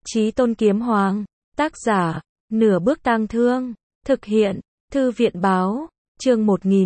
Chí Tôn Kiếm Hoàng, tác giả, Nửa Bước Tang Thương, thực hiện, Thư viện báo, chương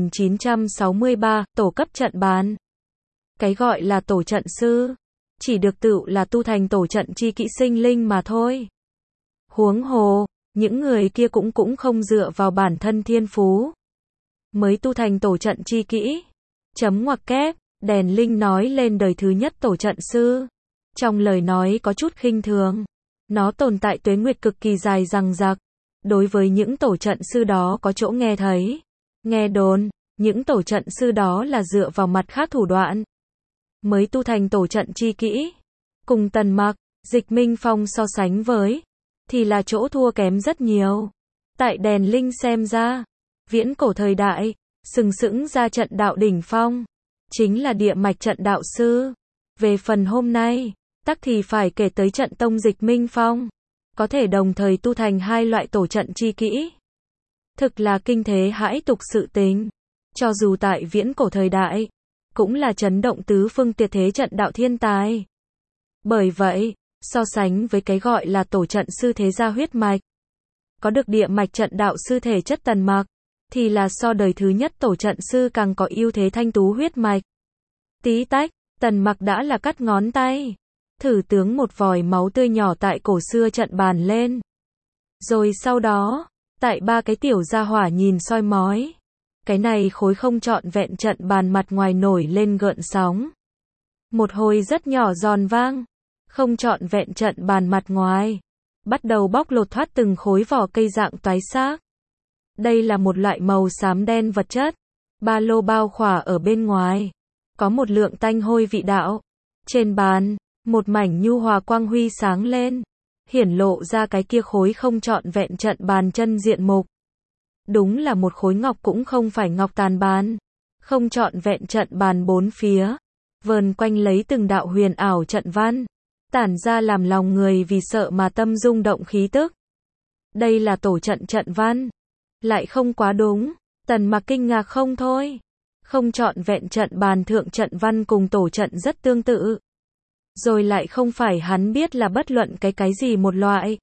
1963, tổ cấp trận bàn. Cái gọi là tổ trận sư, chỉ được tựu là tu thành tổ trận chi kỹ sinh linh mà thôi. Huống hồ, những người kia cũng không dựa vào bản thân thiên phú mới tu thành tổ trận chi kỹ. Chấm ngoặc kép, Đèn Linh nói lên đời thứ nhất tổ trận sư. Trong lời nói có chút khinh thường. Nó tồn tại tuế nguyệt cực kỳ dài dằng dặc. Đối với những tổ trận sư đó có chỗ nghe thấy, nghe đồn, những tổ trận sư đó là dựa vào mặt khác thủ đoạn mới tu thành tổ trận chi kỹ. Cùng Tần Mặc, Dịch Minh Phong so sánh với, thì là chỗ thua kém rất nhiều. Tại Đèn Linh xem ra, viễn cổ thời đại, sừng sững ra trận đạo đỉnh phong, chính là địa mạch trận đạo sư. Về phần hôm nay, tắc thì phải kể tới trận tông Dịch Minh Phong, có thể đồng thời tu thành hai loại tổ trận chi kỹ. Thực là kinh thế hãi tục sự tình. Cho dù tại viễn cổ thời đại, cũng là chấn động tứ phương tuyệt thế trận đạo thiên tài. Bởi vậy, so sánh với cái gọi là tổ trận sư thế gia huyết mạch, có được địa mạch trận đạo sư thể chất Tần Mặc, thì là so đời thứ nhất tổ trận sư càng có ưu thế thanh tú huyết mạch. Tí tách, Tần Mặc đã là cắt ngón tay, thử tướng một vòi máu tươi nhỏ tại cổ xưa trận bàn lên. Rồi sau đó, tại ba cái tiểu gia hỏa nhìn soi mói, cái này khối không trọn vẹn trận bàn mặt ngoài nổi lên gợn sóng. Một hồi rất nhỏ giòn vang, không trọn vẹn trận bàn mặt ngoài bắt đầu bóc lột thoát từng khối vỏ cây dạng toái xác. Đây là một loại màu xám đen vật chất, ba lô bao khỏa ở bên ngoài, có một lượng tanh hôi vị đạo. Trên bàn, một mảnh nhu hòa quang huy sáng lên, hiển lộ ra cái kia khối không trọn vẹn trận bàn chân diện mục. Đúng là một khối ngọc cũng không phải ngọc tàn bàn. Không trọn vẹn trận bàn bốn phía, vờn quanh lấy từng đạo huyền ảo trận văn, tản ra làm lòng người vì sợ mà tâm rung động khí tức. Đây là tổ trận trận văn. Lại không quá đúng. Tần Mặc kinh ngạc không thôi. Không trọn vẹn trận bàn thượng trận văn cùng tổ trận rất tương tự. Rồi lại không phải hắn biết là bất luận cái gì một loại.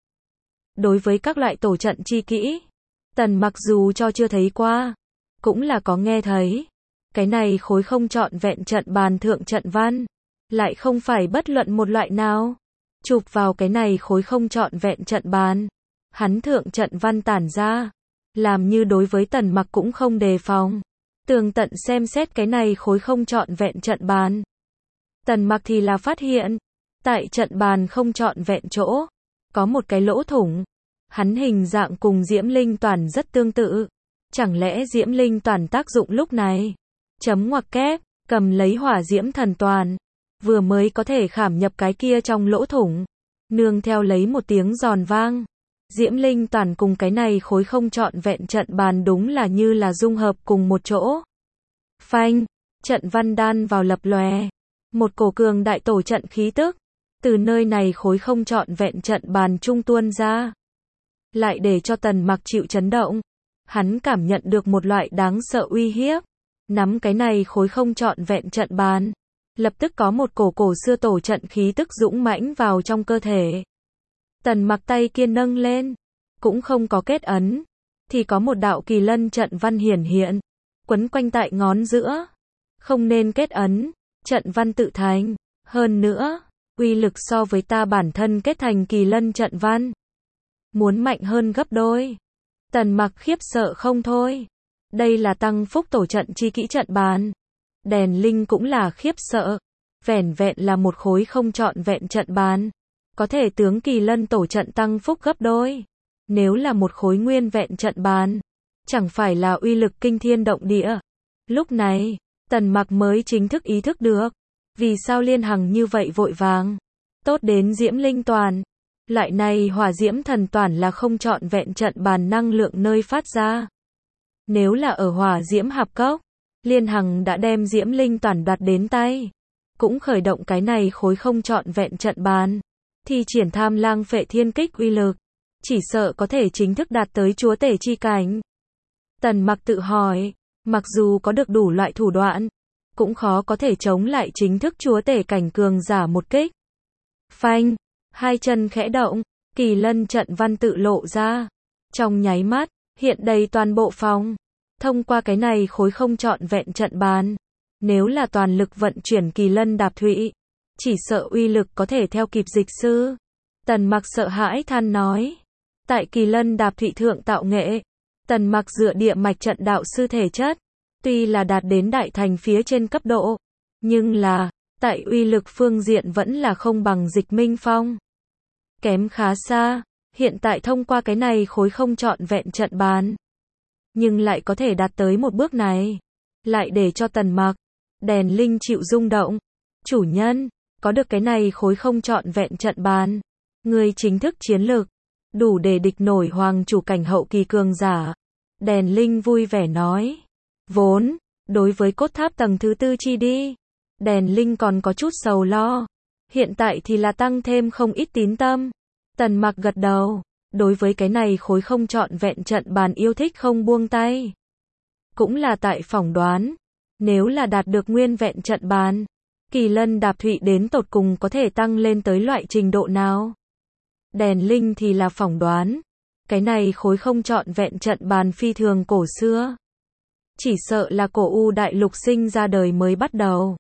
Đối với các loại tổ trận chi kỹ, Tần Mặc dù cho chưa thấy qua, cũng là có nghe thấy. Cái này khối không trọn vẹn trận bàn thượng trận văn, lại không phải bất luận một loại nào. Chụp vào cái này khối không trọn vẹn trận bàn, hắn thượng trận văn tản ra, làm như đối với Tần Mặc cũng không đề phòng. Tường tận xem xét cái này khối không trọn vẹn trận bàn. Tần Mặc thì là phát hiện, tại trận bàn không trọn vẹn chỗ, có một cái lỗ thủng. Hắn hình dạng cùng Diễm Linh Toàn rất tương tự. Chẳng lẽ Diễm Linh Toàn tác dụng lúc này? Chấm ngoặc kép, cầm lấy hỏa diễm thần toàn, vừa mới có thể khảm nhập cái kia trong lỗ thủng. Nương theo lấy một tiếng giòn vang, Diễm Linh Toàn cùng cái này khối không trọn vẹn trận bàn đúng là như là dung hợp cùng một chỗ. Phanh, trận văn đan vào lập lòe. Một cổ cường đại tổ trận khí tức, từ nơi này khối không trọn vẹn trận bàn trung tuôn ra. Lại để cho Tần Mặc chịu chấn động. Hắn cảm nhận được một loại đáng sợ uy hiếp. Nắm cái này khối không trọn vẹn trận bàn, lập tức có một cổ xưa tổ trận khí tức dũng mãnh vào trong cơ thể. Tần Mặc tay kia nâng lên, cũng không có kết ấn, thì có một đạo kỳ lân trận văn hiển hiện, quấn quanh tại ngón giữa. Không nên kết ấn, trận văn tự thành. Hơn nữa, uy lực so với ta bản thân kết thành kỳ lân trận văn muốn mạnh hơn gấp đôi. Tần Mặc khiếp sợ không thôi. Đây là tăng phúc tổ trận chi kỹ trận bàn. Đèn Linh cũng là khiếp sợ. Vẻn vẹn là một khối không trọn vẹn trận bàn, có thể tướng kỳ lân tổ trận tăng phúc gấp đôi. Nếu là một khối nguyên vẹn trận bàn, chẳng phải là uy lực kinh thiên động địa. Lúc này, Tần Mặc mới chính thức ý thức được, vì sao Liên Hằng như vậy vội vàng. Tốt đến Diễm Linh Toàn. Loại này hỏa diễm thần toàn là không trọn vẹn trận bàn năng lượng nơi phát ra. Nếu là ở hỏa diễm hạp cốc, Liên Hằng đã đem Diễm Linh Toàn đoạt đến tay. Cũng khởi động cái này khối không trọn vẹn trận bàn. Thì triển Tham Lang Phệ Thiên Kích uy lực, chỉ sợ có thể chính thức đạt tới chúa tể chi cảnh. Tần Mặc tự hỏi, mặc dù có được đủ loại thủ đoạn, cũng khó có thể chống lại chính thức chúa tể cảnh cường giả một kích. Phanh, Hai chân khẽ động, kỳ lân trận văn tự lộ ra. Trong nháy mắt, hiện đầy toàn bộ phòng. Thông qua cái này khối không trọn vẹn trận bàn. Nếu là toàn lực vận chuyển kỳ lân đạp thụy, chỉ sợ uy lực có thể theo kịp dịch sư. Tần Mặc sợ hãi than nói. Tại kỳ lân đạp thụy thượng tạo nghệ, Tần Mặc dựa địa mạch trận đạo sư thể chất. Tuy là đạt đến đại thành phía trên cấp độ, nhưng là, tại uy lực phương diện vẫn là không bằng Dịch Minh Phong. Kém khá xa, hiện tại thông qua cái này khối không trọn vẹn trận bàn. Nhưng lại có thể đạt tới một bước này. Lại để cho Tần Mặc, đèn linh chịu rung động. Chủ nhân, có được cái này khối không trọn vẹn trận bàn. Người chính thức chiến lực, đủ để địch nổi hoàng chủ cảnh hậu kỳ cường giả. Đèn linh vui vẻ nói. Vốn, đối với cốt tháp tầng thứ 4 chi đi. Đèn linh còn có chút sầu lo. Hiện tại thì là tăng thêm không ít tín tâm. Tần Mặc gật đầu. Đối với cái này khối không trọn vẹn trận bàn yêu thích không buông tay. Cũng là tại phỏng đoán. Nếu là đạt được nguyên vẹn trận bàn, kỳ lân đạp thụy đến tột cùng có thể tăng lên tới loại trình độ nào. Đèn linh thì là phỏng đoán. Cái này khối không trọn vẹn trận bàn phi thường cổ xưa. Chỉ sợ là cổ U đại lục sinh ra đời mới bắt đầu.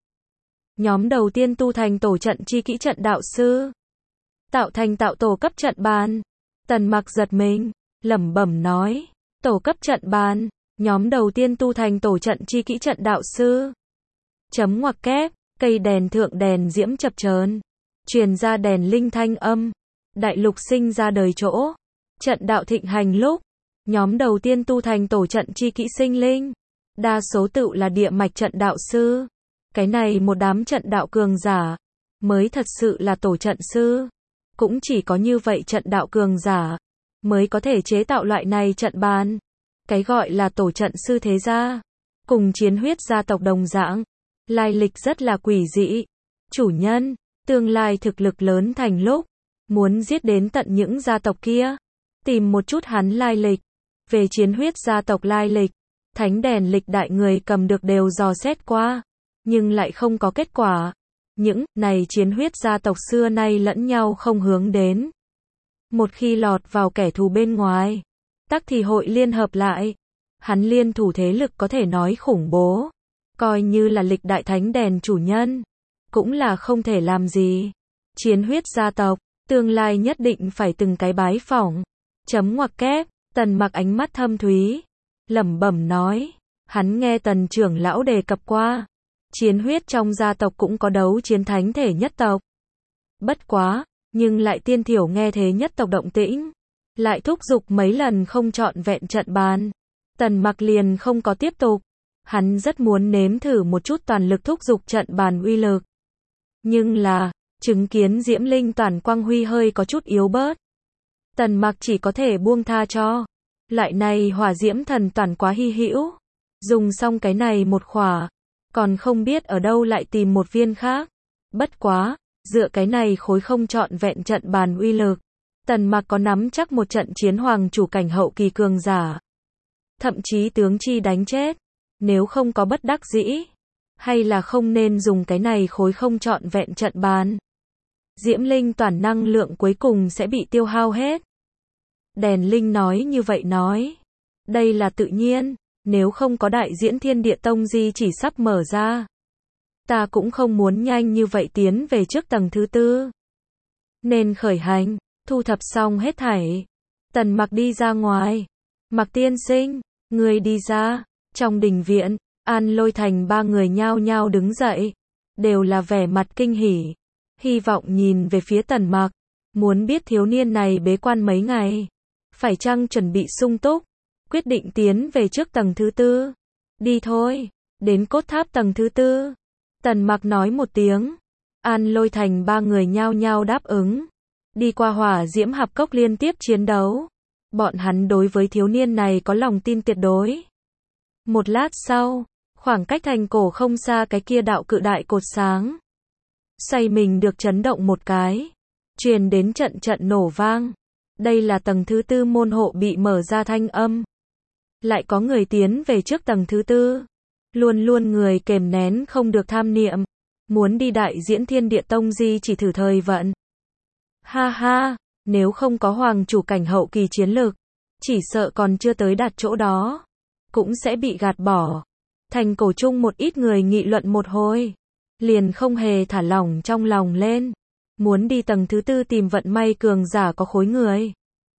Nhóm đầu tiên tu thành tổ trận chi kỹ trận đạo sư. Tạo thành tạo tổ cấp trận bàn. Tần Mặc giật mình, lẩm bẩm nói. Tổ cấp trận bàn. Nhóm đầu tiên tu thành tổ trận chi kỹ trận đạo sư. Chấm ngoặc kép, cây đèn thượng đèn diễm chập chờn, truyền ra đèn linh thanh âm. Đại lục sinh ra đời chỗ, trận đạo thịnh hành lúc, nhóm đầu tiên tu thành tổ trận chi kỹ sinh linh, đa số tự là địa mạch trận đạo sư. Cái này một đám trận đạo cường giả, mới thật sự là tổ trận sư. Cũng chỉ có như vậy trận đạo cường giả, mới có thể chế tạo loại này trận bàn. Cái gọi là tổ trận sư thế gia, cùng chiến huyết gia tộc đồng dạng, lai lịch rất là quỷ dị. Chủ nhân, tương lai thực lực lớn thành lúc, muốn giết đến tận những gia tộc kia, tìm một chút hắn lai lịch. Về chiến huyết gia tộc lai lịch, thánh đèn lịch đại người cầm được đều dò xét qua, nhưng lại không có kết quả. Những này chiến huyết gia tộc xưa nay lẫn nhau không hướng đến. Một khi lọt vào kẻ thù bên ngoài, tắc thì hội liên hợp lại. Hắn liên thủ thế lực có thể nói khủng bố. Coi như là lịch đại thánh đèn chủ nhân, cũng là không thể làm gì. Chiến huyết gia tộc, tương lai nhất định phải từng cái bái phỏng. Chấm ngoặc kép, Tần Mặc ánh mắt thâm thúy, lẩm bẩm nói. Hắn nghe Tần trưởng lão đề cập qua. Chiến huyết trong gia tộc cũng có đấu chiến thánh thể nhất tộc. Bất quá, nhưng lại tiên thiểu nghe thế nhất tộc động tĩnh. Lại thúc giục mấy lần không trọn vẹn trận bàn. Tần Mặc liền không có tiếp tục. Hắn rất muốn nếm thử một chút toàn lực thúc giục trận bàn uy lực. Nhưng là, chứng kiến Diễm Linh toàn quang huy hơi có chút yếu bớt. Tần Mặc chỉ có thể buông tha cho. Loại này hỏa diễm thần toàn quá hy hữu. Dùng xong cái này một khỏa, còn không biết ở đâu lại tìm một viên khác. Bất quá, dựa cái này khối không trọn vẹn trận bàn uy lực, Tần Mặc có nắm chắc một trận chiến hoàng chủ cảnh hậu kỳ cường giả. Thậm chí tướng chi đánh chết. Nếu không có bất đắc dĩ, hay là không nên dùng cái này khối không trọn vẹn trận bàn. Diễm Linh toàn năng lượng cuối cùng sẽ bị tiêu hao hết. Đèn Linh nói như vậy nói. Đây là tự nhiên, nếu không có đại diễn thiên địa tông di chỉ sắp mở ra. Ta cũng không muốn nhanh như vậy tiến về trước tầng thứ 4. Nên khởi hành, thu thập xong hết thảy. Tần Mặc đi ra ngoài. Mặc tiên sinh, người đi ra. Trong đình viện, An Lôi Thành ba người nhao nhao đứng dậy. Đều là vẻ mặt kinh hỉ. Hy vọng nhìn về phía Tần Mặc. Muốn biết thiếu niên này bế quan mấy ngày. Phải chăng chuẩn bị sung túc. Quyết định tiến về trước tầng thứ 4. Đi thôi. Đến cốt tháp tầng thứ 4. Tần Mặc nói một tiếng. An Lôi Thành ba người nhao nhao đáp ứng. Đi qua hỏa diễm hạp cốc liên tiếp chiến đấu. Bọn hắn đối với thiếu niên này có lòng tin tuyệt đối. Một lát sau, khoảng cách thành cổ không xa cái kia đạo cự đại cột sáng. Xoay mình được chấn động một cái. Truyền đến trận trận nổ vang. Đây là tầng thứ 4 môn hộ bị mở ra thanh âm. Lại có người tiến về trước tầng thứ 4. Luôn luôn người kềm nén không được tham niệm. Muốn đi đại diễn thiên địa tông di chỉ thử thời vận. Ha ha, nếu không có hoàng chủ cảnh hậu kỳ chiến lực, chỉ sợ còn chưa tới đạt chỗ đó, cũng sẽ bị gạt bỏ. Thành Cổ Trung một ít người nghị luận một hồi, liền không hề thả lỏng trong lòng lên, muốn đi tầng thứ tư tìm vận may cường giả có khối người.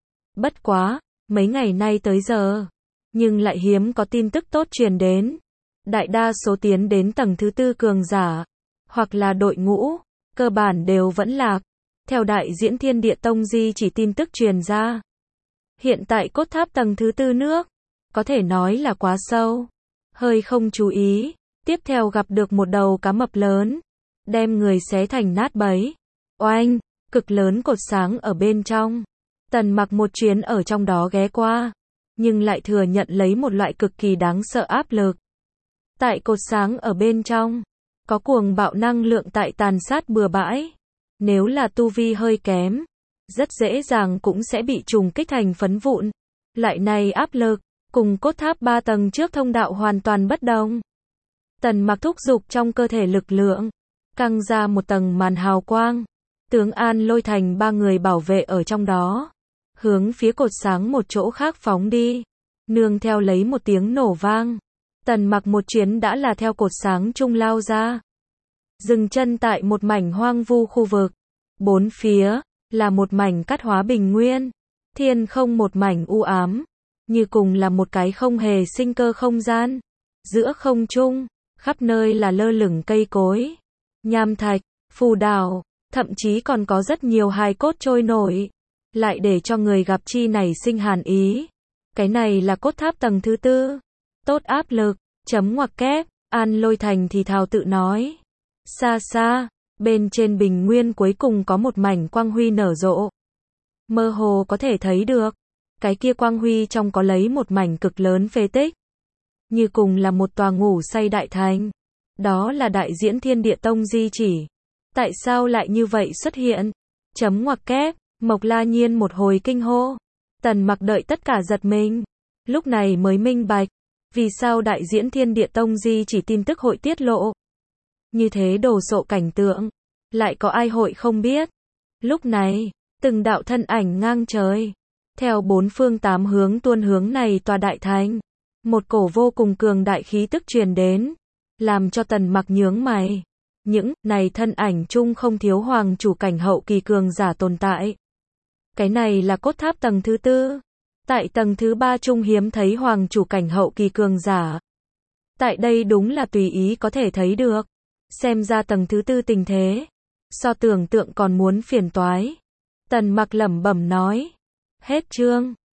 Bất quá, mấy ngày nay tới giờ, nhưng lại hiếm có tin tức tốt truyền đến. Đại đa số tiến đến tầng thứ tư cường giả, hoặc là đội ngũ, cơ bản đều vẫn lạc. Theo đại diễn Thiên Địa Tông di chỉ tin tức truyền ra. Hiện tại cốt tháp tầng thứ tư nước, có thể nói là quá sâu. Hơi không chú ý, tiếp theo gặp được một đầu cá mập lớn, đem người xé thành nát bấy. Oanh, cực lớn cột sáng ở bên trong. Tần Mặc một chuyến ở trong đó ghé qua, nhưng lại thừa nhận lấy một loại cực kỳ đáng sợ áp lực. Tại cột sáng ở bên trong, có cuồng bạo năng lượng tại tàn sát bừa bãi. Nếu là tu vi hơi kém, rất dễ dàng cũng sẽ bị trùng kích thành phấn vụn. Loại này áp lực, cùng cốt tháp 3 tầng trước thông đạo hoàn toàn bất đồng. Tần Mặc thúc giục trong cơ thể lực lượng, căng ra một tầng màn hào quang. Tướng An Lôi Thành 3 người bảo vệ ở trong đó, hướng phía cột sáng một chỗ khác phóng đi. Nương theo lấy một tiếng nổ vang, Tần Mặc một chuyến đã là theo cột sáng trung lao ra. Dừng chân tại một mảnh hoang vu khu vực. Bốn phía là một mảnh cát hóa bình nguyên. Thiên không một mảnh u ám, như cùng là một cái không hề sinh cơ không gian. Giữa không trung, khắp nơi là lơ lửng cây cối, nham thạch, phù đảo, thậm chí còn có rất nhiều hài cốt trôi nổi, lại để cho người gặp chi này sinh hàn ý. Cái này là cốt tháp tầng thứ tư. Tốt áp lực, chấm ngoặc kép, An Lôi Thành thì thào tự nói. Xa xa, bên trên bình nguyên cuối cùng có một mảnh quang huy nở rộ. Mơ hồ có thể thấy được, cái kia quang huy trong có lấy một mảnh cực lớn phế tích. Như cùng là một tòa ngủ say đại thành. Đó là đại diễn Thiên Địa Tông di chỉ. Tại sao lại như vậy xuất hiện? Chấm ngoặc kép, Mộc La Nhiên một hồi kinh hô. Tần Mặc đợi tất cả giật mình. Lúc này mới minh bạch, vì sao đại diễn Thiên Địa Tông di chỉ tin tức hội tiết lộ. Như thế đồ sộ cảnh tượng, lại có ai hội không biết. Lúc này, từng đạo thân ảnh ngang trời, theo bốn phương tám hướng tuôn hướng này tòa đại thành. Một cổ vô cùng cường đại khí tức truyền đến, làm cho Tần Mặc nhướng mày. Những này thân ảnh chung không thiếu hoàng chủ cảnh hậu kỳ cường giả tồn tại. Cái này là cốt tháp tầng thứ tư. Tại tầng thứ 3 chung hiếm thấy hoàng chủ cảnh hậu kỳ cường giả. Tại đây đúng là tùy ý có thể thấy được. Xem ra tầng thứ tư tình thế, so tưởng tượng còn muốn phiền toái. Tần Mặc lẩm bẩm nói. Hết chương.